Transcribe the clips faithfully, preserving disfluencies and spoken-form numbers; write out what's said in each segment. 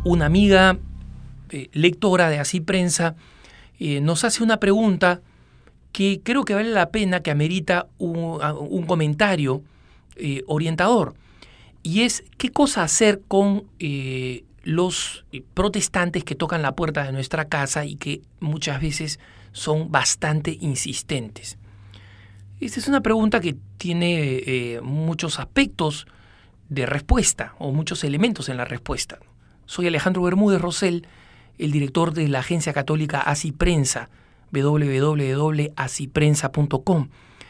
una amiga eh, lectora de Así Prensa eh, nos hace una pregunta que creo que vale la pena, que amerita un, un comentario eh, orientador. Y es, ¿qué cosa hacer con eh, los protestantes que tocan la puerta de nuestra casa y que muchas veces son bastante insistentes? Esta es una pregunta que tiene eh, muchos aspectos de respuesta o muchos elementos en la respuesta. Soy Alejandro Bermúdez Rosell, el director de la agencia católica Así Prensa, doble u doble u doble punto así prensa punto com.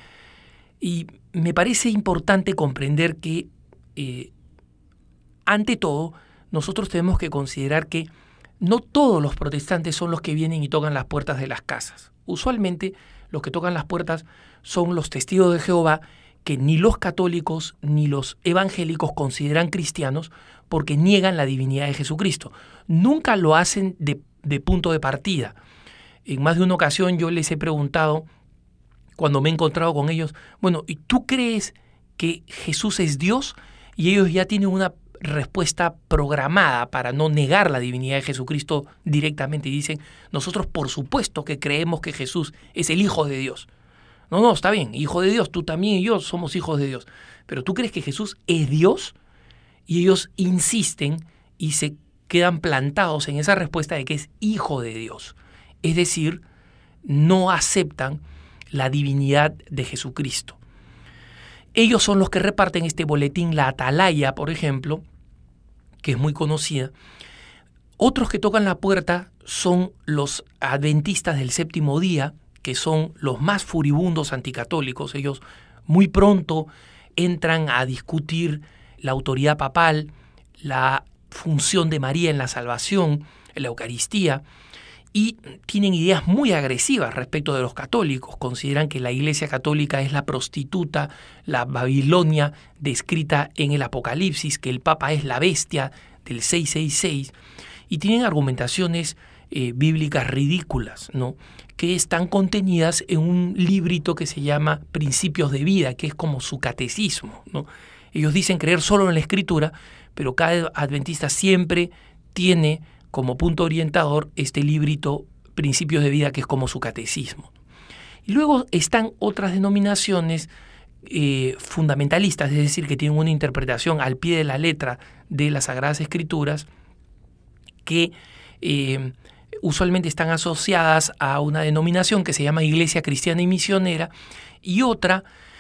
Y me parece importante comprender que, eh, ante todo, nosotros tenemos que considerar que no todos los protestantes son los que vienen y tocan las puertas de las casas. Usualmente, los que tocan las puertas son los testigos de Jehová, que ni los católicos ni los evangélicos consideran cristianos porque niegan la divinidad de Jesucristo. Nunca lo hacen de, de punto de partida. En más de una ocasión yo les he preguntado, cuando me he encontrado con ellos, bueno, ¿y tú crees que Jesús es Dios? Y ellos ya tienen una respuesta programada para no negar la divinidad de Jesucristo directamente. Y dicen, nosotros por supuesto que creemos que Jesús es el Hijo de Dios. No, no, está bien, Hijo de Dios, tú también y yo somos hijos de Dios. Pero ¿tú crees que Jesús es Dios? Y ellos insisten y se quedan plantados en esa respuesta de que es Hijo de Dios. Es decir, no aceptan la divinidad de Jesucristo. Ellos son los que reparten este boletín, la Atalaya, por ejemplo, que es muy conocida. Otros que tocan la puerta son los adventistas del séptimo día, que son los más furibundos anticatólicos. Ellos muy pronto entran a discutir la autoridad papal, la función de María en la salvación, en la Eucaristía, y tienen ideas muy agresivas respecto de los católicos. Consideran que la Iglesia Católica es la prostituta, la Babilonia descrita en el Apocalipsis, que el Papa es la bestia del seiscientos sesenta y seis, y tienen argumentaciones eh, bíblicas ridículas, ¿no?, que están contenidas en un librito que se llama Principios de Vida, que es como su catecismo, ¿no? Ellos dicen creer solo en la Escritura, pero cada adventista siempre tiene como punto orientador este librito Principios de Vida, que es como su catecismo. Y luego están otras denominaciones eh, fundamentalistas, es decir, que tienen una interpretación al pie de la letra de las Sagradas Escrituras, que eh, usualmente están asociadas a una denominación que se llama Iglesia Cristiana y Misionera, y otra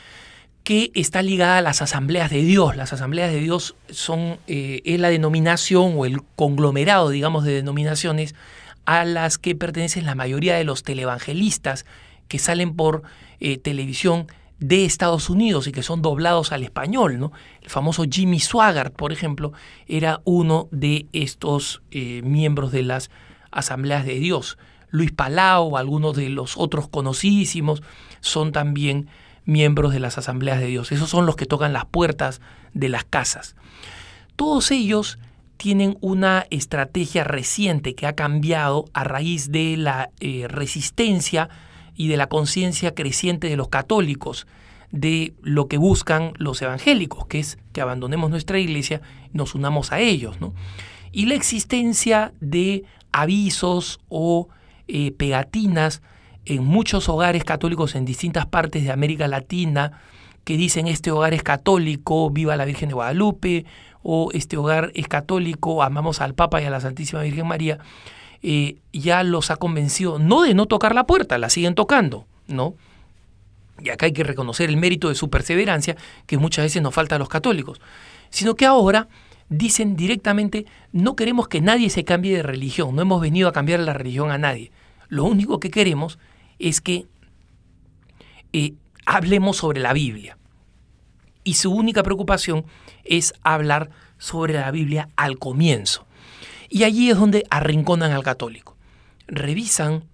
que está ligada a las Asambleas de Dios. Las Asambleas de Dios son eh, es la denominación o el conglomerado, digamos, de denominaciones a las que pertenecen la mayoría de los televangelistas que salen por eh, televisión de Estados Unidos y que son doblados al español, ¿no? El famoso Jimmy Swaggart, por ejemplo, era uno de estos eh, miembros de las Asambleas de Dios. Luis Palau, algunos de los otros conocidísimos, son también miembros de las Asambleas de Dios. Esos son los que tocan las puertas de las casas. Todos ellos tienen una estrategia reciente que ha cambiado a raíz de la eh, resistencia y de la conciencia creciente de los católicos de lo que buscan los evangélicos, que es que abandonemos nuestra iglesia y nos unamos a ellos, ¿no? Y la existencia de avisos o eh, pegatinas en muchos hogares católicos en distintas partes de América Latina que dicen este hogar es católico, viva la Virgen de Guadalupe, o este hogar es católico, amamos al Papa y a la Santísima Virgen María, eh, ya los ha convencido no de no tocar la puerta, la siguen tocando, ¿no? Y acá hay que reconocer el mérito de su perseverancia, que muchas veces nos falta a los católicos, sino que ahora dicen directamente, no queremos que nadie se cambie de religión, no hemos venido a cambiar la religión a nadie. Lo único que queremos es que eh, hablemos sobre la Biblia. Y su única preocupación es hablar sobre la Biblia al comienzo. Y allí es donde arrinconan al católico. Revisan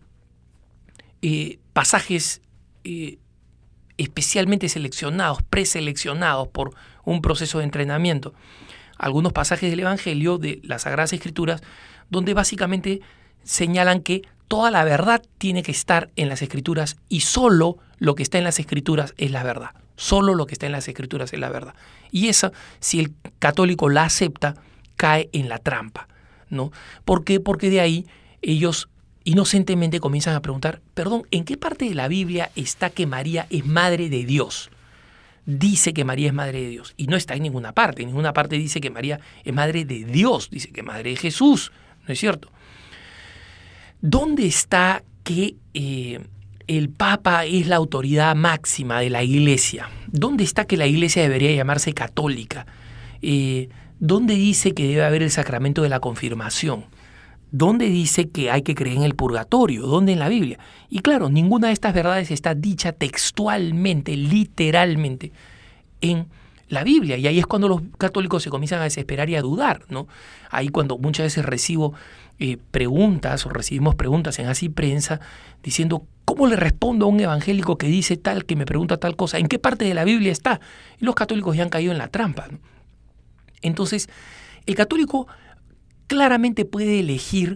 eh, pasajes eh, especialmente seleccionados, preseleccionados por un proceso de entrenamiento. Algunos pasajes del Evangelio, de las Sagradas Escrituras, donde básicamente señalan que toda la verdad tiene que estar en las Escrituras y solo lo que está en las Escrituras es la verdad. Solo lo que está en las Escrituras es la verdad. Y esa, si el católico la acepta, cae en la trampa, ¿no? ¿Por qué? Porque de ahí ellos inocentemente comienzan a preguntar, perdón, ¿en qué parte de la Biblia está que María es madre de Dios? Dice que María es madre de Dios y no está en ninguna parte. En ninguna parte dice que María es madre de Dios, dice que es madre de Jesús, ¿no es cierto? ¿Dónde está que eh, el Papa es la autoridad máxima de la Iglesia? ¿Dónde está que la Iglesia debería llamarse católica? Eh, ¿Dónde dice que debe haber el sacramento de la confirmación? ¿Dónde dice que hay que creer en el purgatorio? ¿Dónde en la Biblia? Y claro, ninguna de estas verdades está dicha textualmente, literalmente, en la Biblia. Y ahí es cuando los católicos se comienzan a desesperar y a dudar, ¿no? Ahí cuando muchas veces recibo eh, preguntas o recibimos preguntas en Así Prensa diciendo, ¿cómo le respondo a un evangélico que dice tal, que me pregunta tal cosa? ¿En qué parte de la Biblia está? Y los católicos ya han caído en la trampa, ¿no? Entonces, el católico claramente puede elegir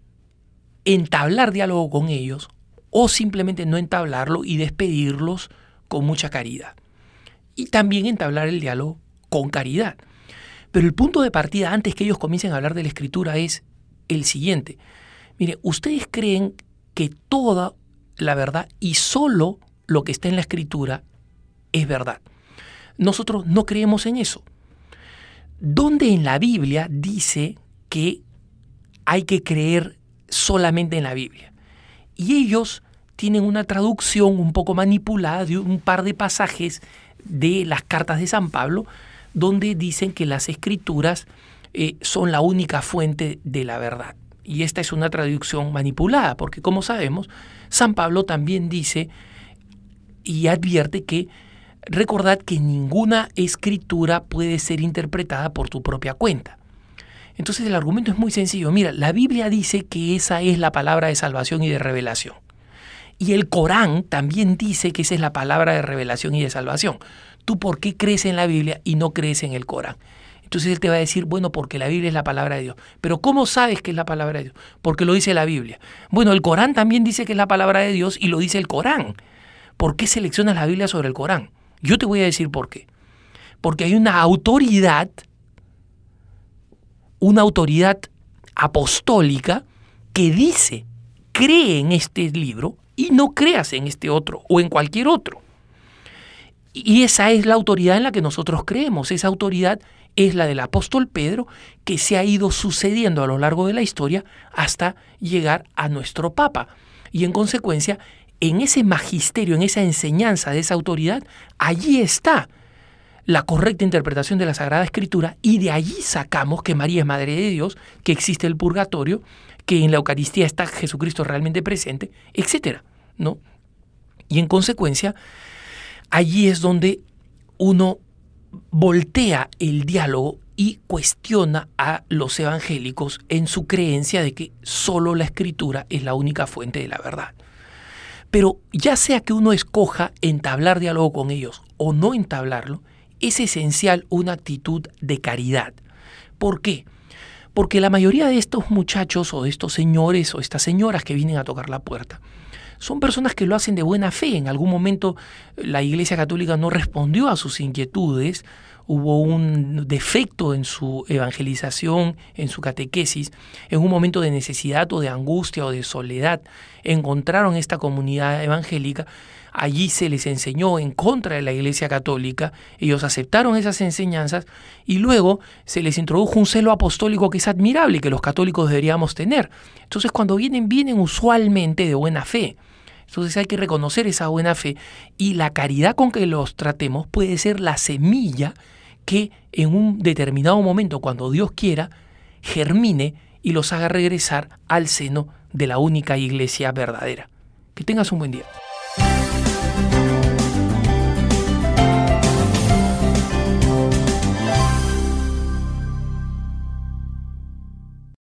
entablar diálogo con ellos o simplemente no entablarlo y despedirlos con mucha caridad. Y también entablar el diálogo con caridad. Pero el punto de partida, antes que ellos comiencen a hablar de la Escritura, es el siguiente. Mire, ustedes creen que toda la verdad y solo lo que está en la Escritura es verdad. Nosotros no creemos en eso. ¿Dónde en la Biblia dice que hay que creer solamente en la Biblia? Y ellos tienen una traducción un poco manipulada de un par de pasajes de las cartas de San Pablo, donde dicen que las Escrituras eh, son la única fuente de la verdad. Y esta es una traducción manipulada, porque como sabemos, San Pablo también dice y advierte que recordad que ninguna escritura puede ser interpretada por tu propia cuenta. Entonces el argumento es muy sencillo. Mira, la Biblia dice que esa es la palabra de salvación y de revelación. Y el Corán también dice que esa es la palabra de revelación y de salvación. ¿Tú por qué crees en la Biblia y no crees en el Corán? Entonces él te va a decir, bueno, porque la Biblia es la palabra de Dios. Pero ¿cómo sabes que es la palabra de Dios? Porque lo dice la Biblia. Bueno, el Corán también dice que es la palabra de Dios y lo dice el Corán. ¿Por qué seleccionas la Biblia sobre el Corán? Yo te voy a decir por qué. Porque hay una autoridad, una autoridad apostólica que dice, cree en este libro y no creas en este otro o en cualquier otro. Y esa es la autoridad en la que nosotros creemos. Esa autoridad es la del apóstol Pedro, que se ha ido sucediendo a lo largo de la historia hasta llegar a nuestro Papa. Y en consecuencia, en ese magisterio, en esa enseñanza de esa autoridad, allí está la correcta interpretación de la Sagrada Escritura y de allí sacamos que María es Madre de Dios, que existe el purgatorio, que en la Eucaristía está Jesucristo realmente presente, etcétera, ¿no? Y en consecuencia, allí es donde uno voltea el diálogo y cuestiona a los evangélicos en su creencia de que solo la Escritura es la única fuente de la verdad. Pero ya sea que uno escoja entablar diálogo con ellos o no entablarlo, es esencial una actitud de caridad. ¿Por qué? Porque la mayoría de estos muchachos o de estos señores o estas señoras que vienen a tocar la puerta son personas que lo hacen de buena fe. En algún momento la Iglesia Católica no respondió a sus inquietudes, hubo un defecto en su evangelización, en su catequesis, en un momento de necesidad o de angustia o de soledad, encontraron esta comunidad evangélica, allí se les enseñó en contra de la Iglesia Católica, ellos aceptaron esas enseñanzas y luego se les introdujo un celo apostólico que es admirable y que los católicos deberíamos tener. Entonces cuando vienen, vienen usualmente de buena fe. Entonces hay que reconocer esa buena fe y la caridad con que los tratemos puede ser la semilla que en un determinado momento, cuando Dios quiera, germine y los haga regresar al seno de la única iglesia verdadera. Que tengas un buen día.